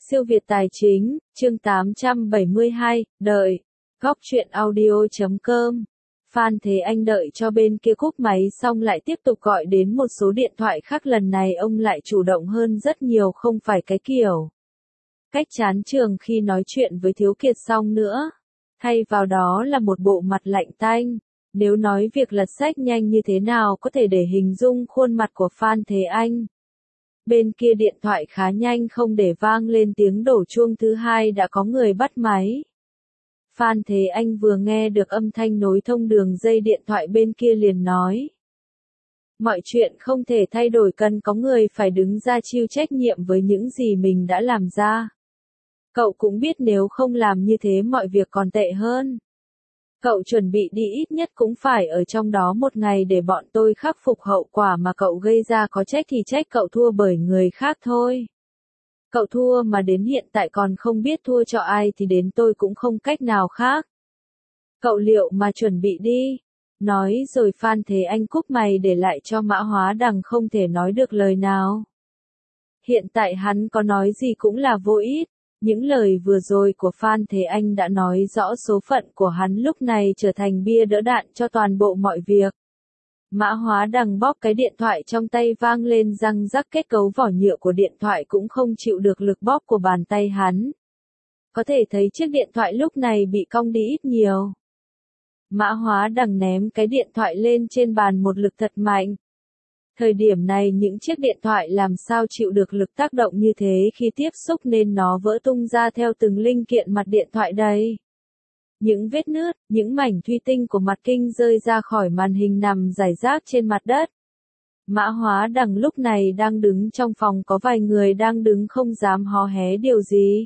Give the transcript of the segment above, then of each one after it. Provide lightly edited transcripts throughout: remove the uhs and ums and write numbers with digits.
Siêu Việt Tài Chính, chương 872, đợi. Góc truyện audio.com. Phan Thế Anh đợi cho bên kia cúp máy xong lại tiếp tục gọi đến một số điện thoại khác, lần này ông lại chủ động hơn rất nhiều, không phải cái kiểu cách chán trường khi nói chuyện với Thiếu Kiệt xong nữa. Thay vào đó là một bộ mặt lạnh tanh. Nếu nói việc lật sách nhanh như thế nào có thể để hình dung khuôn mặt của Phan Thế Anh. Bên kia điện thoại khá nhanh, không để vang lên tiếng đổ chuông thứ hai đã có người bắt máy. Phan Thế Anh vừa nghe được âm thanh nối thông đường dây điện thoại bên kia liền nói. Mọi chuyện không thể thay đổi, cần có người phải đứng ra chịu trách nhiệm với những gì mình đã làm ra. Cậu cũng biết nếu không làm như thế mọi việc còn tệ hơn. Cậu chuẩn bị đi ít nhất cũng phải ở trong đó một ngày để bọn tôi khắc phục hậu quả mà cậu gây ra, có trách thì trách cậu thua bởi người khác thôi. Cậu thua mà đến hiện tại còn không biết thua cho ai thì đến tôi cũng không cách nào khác. Cậu liệu mà chuẩn bị đi. Nói rồi Phan Thế Anh cúp mày để lại cho Mã Hóa Đằng không thể nói được lời nào. Hiện tại hắn có nói gì cũng là vô ích. Những lời vừa rồi của Phan Thế Anh đã nói rõ số phận của hắn lúc này trở thành bia đỡ đạn cho toàn bộ mọi việc. Mã Hóa Đằng bóp cái điện thoại trong tay vang lên răng rắc, kết cấu vỏ nhựa của điện thoại cũng không chịu được lực bóp của bàn tay hắn. Có thể thấy chiếc điện thoại lúc này bị cong đi ít nhiều. Mã Hóa Đằng ném cái điện thoại lên trên bàn một lực thật mạnh. Thời điểm này những chiếc điện thoại làm sao chịu được lực tác động như thế khi tiếp xúc, nên nó vỡ tung ra theo từng linh kiện mặt điện thoại đây. Những vết nứt, những mảnh thủy tinh của mặt kinh rơi ra khỏi màn hình nằm rải rác trên mặt đất. Mã Hóa Đằng lúc này đang đứng trong phòng, có vài người đang đứng không dám hó hé điều gì.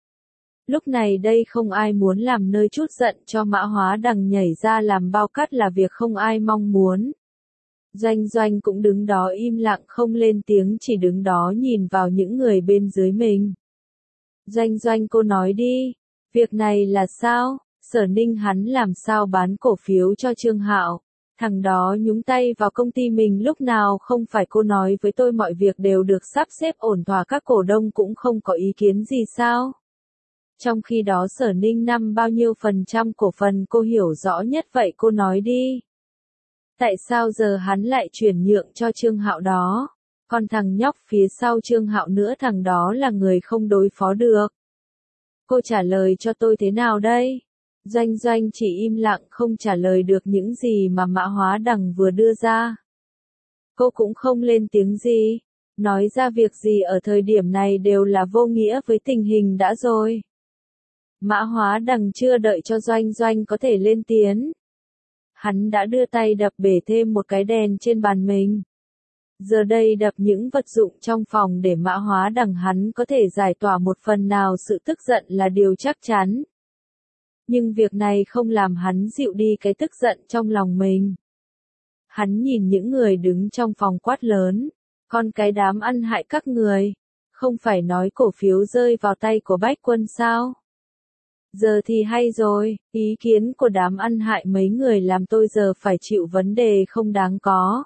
Lúc này đây không ai muốn làm nơi chút giận cho Mã Hóa Đằng nhảy ra làm bao cát là việc không ai mong muốn. Doanh Doanh cũng đứng đó im lặng không lên tiếng, chỉ đứng đó nhìn vào những người bên dưới mình. Doanh Doanh, cô nói đi, việc này là sao? Sở Ninh hắn làm sao bán cổ phiếu cho Trương Hạo? Thằng đó nhúng tay vào công ty mình lúc nào, không phải cô nói với tôi mọi việc đều được sắp xếp ổn thỏa, các cổ đông cũng không có ý kiến gì sao? Trong khi đó Sở Ninh nắm bao nhiêu % cổ phần cô hiểu rõ nhất, vậy cô nói đi. Tại sao giờ hắn lại chuyển nhượng cho Trương Hạo đó? Còn thằng nhóc phía sau Trương Hạo nữa, thằng đó là người không đối phó được. Cô trả lời cho tôi thế nào đây? Doanh Doanh chỉ im lặng không trả lời được những gì mà Mã Hóa Đằng vừa đưa ra. Cô cũng không lên tiếng gì. Nói ra việc gì ở thời điểm này đều là vô nghĩa với tình hình đã rồi. Mã Hóa Đằng chưa đợi cho Doanh Doanh có thể lên tiếng. Hắn đã đưa tay đập bể thêm một cái đèn trên bàn mình. Giờ đây đập những vật dụng trong phòng để Mã Hóa Đằng hắn có thể giải tỏa một phần nào sự tức giận là điều chắc chắn. Nhưng việc này không làm hắn dịu đi cái tức giận trong lòng mình. Hắn nhìn những người đứng trong phòng quát lớn. Con cái đám ăn hại các người. Không phải nói cổ phiếu rơi vào tay của Bách Quân sao? Giờ thì hay rồi, ý kiến của đám ăn hại mấy người làm tôi giờ phải chịu vấn đề không đáng có.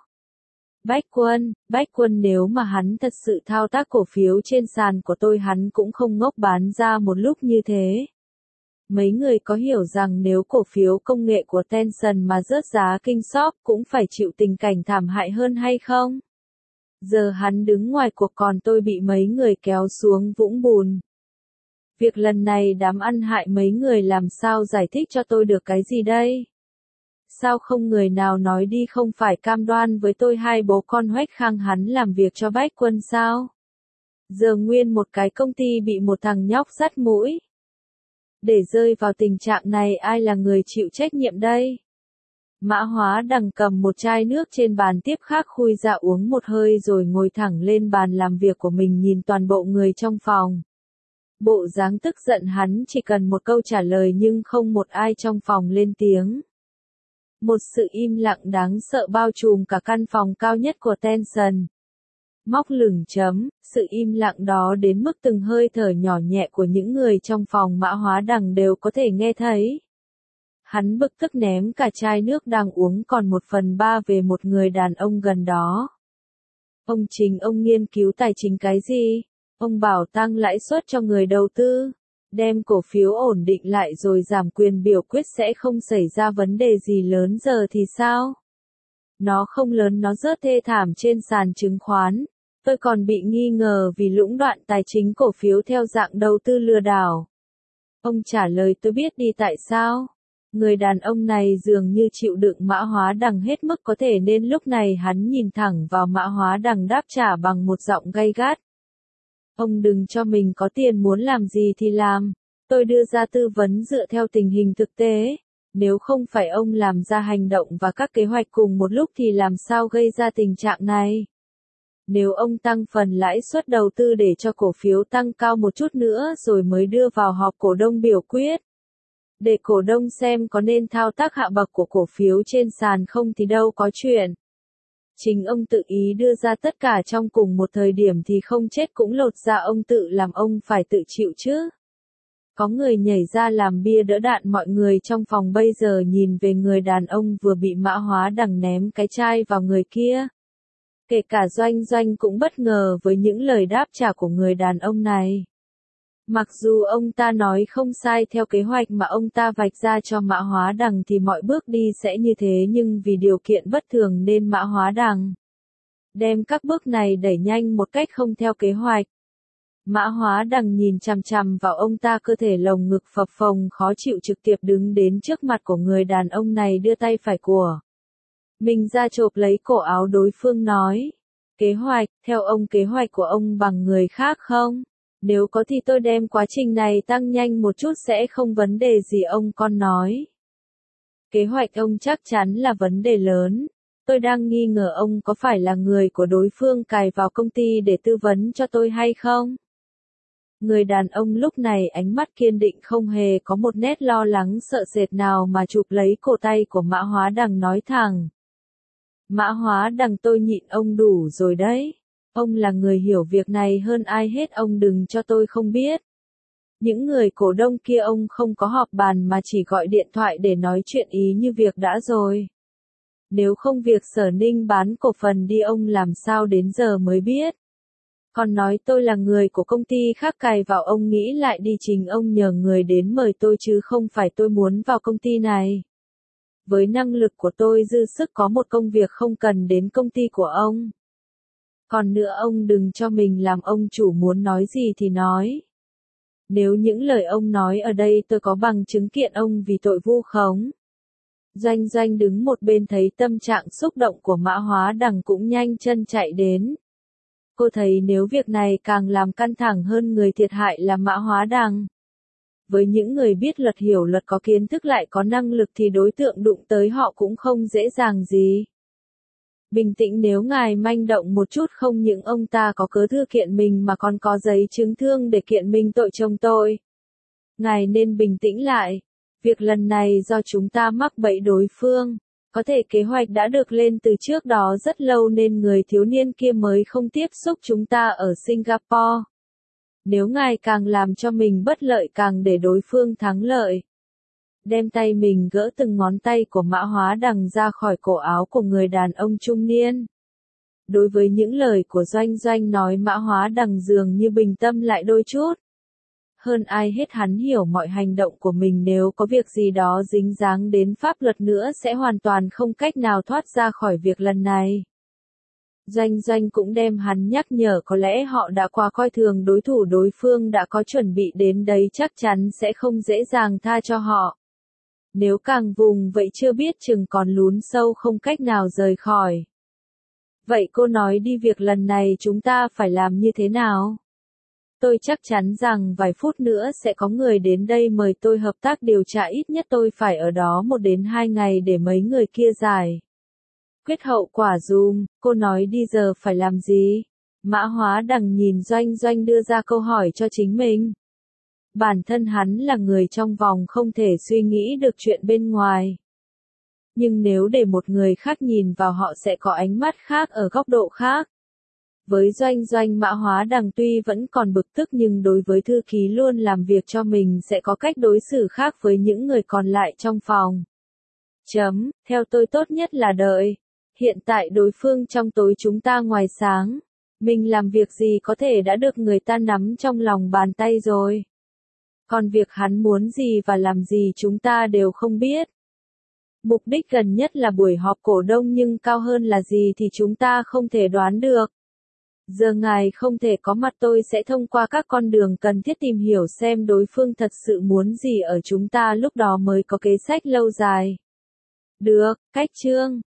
Bách Quân nếu mà hắn thật sự thao tác cổ phiếu trên sàn của tôi hắn cũng không ngốc bán ra một lúc như thế. Mấy người có hiểu rằng nếu cổ phiếu công nghệ của Tencent mà rớt giá kinh sóc cũng phải chịu tình cảnh thảm hại hơn hay không? Giờ hắn đứng ngoài cuộc còn tôi bị mấy người kéo xuống vũng bùn. Việc lần này đám ăn hại mấy người làm sao giải thích cho tôi được cái gì đây? Sao không người nào nói đi, không phải cam đoan với tôi hai bố con Hoách Khang hắn làm việc cho Bách Quân sao? Giờ nguyên một cái công ty bị một thằng nhóc dắt mũi. Để rơi vào tình trạng này ai là người chịu trách nhiệm đây? Mã Hóa Đằng cầm một chai nước trên bàn tiếp khác khui ra uống một hơi rồi ngồi thẳng lên bàn làm việc của mình, nhìn toàn bộ người trong phòng. Bộ dáng tức giận hắn chỉ cần một câu trả lời nhưng không một ai trong phòng lên tiếng. Một sự im lặng đáng sợ bao trùm cả căn phòng cao nhất của Tencent. Móc lửng chấm, sự im lặng đó đến mức từng hơi thở nhỏ nhẹ của những người trong phòng Mã Hóa Đằng đều có thể nghe thấy. Hắn bực tức ném cả chai nước đang uống còn 1/3 về một người đàn ông gần đó. Ông Trình, ông nghiên cứu tài chính cái gì? Ông bảo tăng lãi suất cho người đầu tư, đem cổ phiếu ổn định lại rồi giảm quyền biểu quyết sẽ không xảy ra vấn đề gì lớn, giờ thì sao? Nó không lớn, nó rớt thê thảm trên sàn chứng khoán. Tôi còn bị nghi ngờ vì lũng đoạn tài chính cổ phiếu theo dạng đầu tư lừa đảo. Ông trả lời tôi biết đi tại sao. Người đàn ông này dường như chịu đựng Mã Hóa Đằng hết mức có thể nên lúc này hắn nhìn thẳng vào Mã Hóa Đằng đáp trả bằng một giọng gay gắt. Ông đừng cho mình có tiền, muốn làm gì thì làm. Tôi đưa ra tư vấn dựa theo tình hình thực tế. Nếu không phải ông làm ra hành động và các kế hoạch cùng một lúc thì làm sao gây ra tình trạng này? Nếu ông tăng phần lãi suất đầu tư để cho cổ phiếu tăng cao một chút nữa rồi mới đưa vào họp cổ đông biểu quyết, để cổ đông xem có nên thao tác hạ bậc của cổ phiếu trên sàn không thì đâu có chuyện. Chính ông tự ý đưa ra tất cả trong cùng một thời điểm thì không chết cũng lột da, ông tự làm ông phải tự chịu chứ. Có người nhảy ra làm bia đỡ đạn, mọi người trong phòng bây giờ nhìn về người đàn ông vừa bị Mã Hóa Đằng ném cái chai vào người kia. Kể cả Doanh Doanh cũng bất ngờ với những lời đáp trả của người đàn ông này. Mặc dù ông ta nói không sai theo kế hoạch mà ông ta vạch ra cho Mã Hóa Đằng thì mọi bước đi sẽ như thế, nhưng vì điều kiện bất thường nên Mã Hóa Đằng đem các bước này đẩy nhanh một cách không theo kế hoạch. Mã Hóa Đằng nhìn chằm chằm vào ông ta, cơ thể lồng ngực phập phồng khó chịu, trực tiếp đứng đến trước mặt của người đàn ông này, đưa tay phải của mình ra chộp lấy cổ áo đối phương nói. Kế hoạch, theo ông kế hoạch của ông bằng người khác không? Nếu có thì tôi đem quá trình này tăng nhanh một chút sẽ không vấn đề gì, ông con nói. Kế hoạch ông chắc chắn là vấn đề lớn. Tôi đang nghi ngờ ông có phải là người của đối phương cài vào công ty để tư vấn cho tôi hay không? Người đàn ông lúc này ánh mắt kiên định, không hề có một nét lo lắng sợ sệt nào mà chụp lấy cổ tay của Mã Hóa Đằng nói thẳng. Mã Hóa Đằng, tôi nhịn ông đủ rồi đấy. Ông là người hiểu việc này hơn ai hết, ông đừng cho tôi không biết. Những người cổ đông kia ông không có họp bàn mà chỉ gọi điện thoại để nói chuyện ý như việc đã rồi. Nếu không việc Sở Ninh bán cổ phần đi ông làm sao đến giờ mới biết. Còn nói tôi là người của công ty khác cài vào, ông nghĩ lại đi, chính ông nhờ người đến mời tôi chứ không phải tôi muốn vào công ty này. Với năng lực của tôi dư sức có một công việc không cần đến công ty của ông. Còn nữa, ông đừng cho mình làm ông chủ, muốn nói gì thì nói. Nếu những lời ông nói ở đây tôi có bằng chứng kiện ông vì tội vu khống. Doanh Doanh đứng một bên thấy tâm trạng xúc động của Mã Hóa Đằng cũng nhanh chân chạy đến. Cô thấy nếu việc này càng làm căng thẳng hơn, người thiệt hại là Mã Hóa Đằng. Với những người biết luật, hiểu luật, có kiến thức lại có năng lực thì đối tượng đụng tới họ cũng không dễ dàng gì. Bình tĩnh, nếu ngài manh động một chút không những ông ta có cớ thư kiện mình mà còn có giấy chứng thương để kiện mình tội chồng tôi. Ngài nên bình tĩnh lại. Việc lần này do chúng ta mắc bẫy đối phương. Có thể kế hoạch đã được lên từ trước đó rất lâu nên người thiếu niên kia mới không tiếp xúc chúng ta ở Singapore. Nếu ngài càng làm cho mình bất lợi càng để đối phương thắng lợi. Đem tay mình gỡ từng ngón tay của Mã Hóa Đằng ra khỏi cổ áo của người đàn ông trung niên. Đối với những lời của Doanh Doanh nói, Mã Hóa Đằng dường như bình tâm lại đôi chút. Hơn ai hết hắn hiểu mọi hành động của mình, nếu có việc gì đó dính dáng đến pháp luật nữa sẽ hoàn toàn không cách nào thoát ra khỏi việc lần này. Doanh Doanh cũng đem hắn nhắc nhở có lẽ họ đã quá coi thường đối thủ, đối phương đã có chuẩn bị đến đấy, chắc chắn sẽ không dễ dàng tha cho họ. Nếu càng vùng vậy chưa biết chừng còn lún sâu không cách nào rời khỏi. Vậy cô nói đi, việc lần này chúng ta phải làm như thế nào? Tôi chắc chắn rằng vài phút nữa sẽ có người đến đây mời tôi hợp tác điều tra, ít nhất tôi phải ở đó 1 đến 2 ngày để mấy người kia giải quyết hậu quả dùm. Cô nói đi, giờ phải làm gì? Mã Hóa Đằng nhìn Doanh Doanh đưa ra câu hỏi cho chính mình. Bản thân hắn là người trong vòng không thể suy nghĩ được chuyện bên ngoài. Nhưng nếu để một người khác nhìn vào họ sẽ có ánh mắt khác ở góc độ khác. Với Doanh Doanh, Mã Hóa Đằng tuy vẫn còn bực tức nhưng đối với thư ký luôn làm việc cho mình sẽ có cách đối xử khác với những người còn lại trong phòng. Theo tôi tốt nhất là đợi. Hiện tại đối phương trong tối, chúng ta ngoài sáng. Mình làm việc gì có thể đã được người ta nắm trong lòng bàn tay rồi. Còn việc hắn muốn gì và làm gì chúng ta đều không biết. Mục đích gần nhất là buổi họp cổ đông nhưng cao hơn là gì thì chúng ta không thể đoán được. Giờ ngài không thể có mặt tôi sẽ thông qua các con đường cần thiết tìm hiểu xem đối phương thật sự muốn gì ở chúng ta lúc đó mới có kế sách lâu dài. Được, cách chương.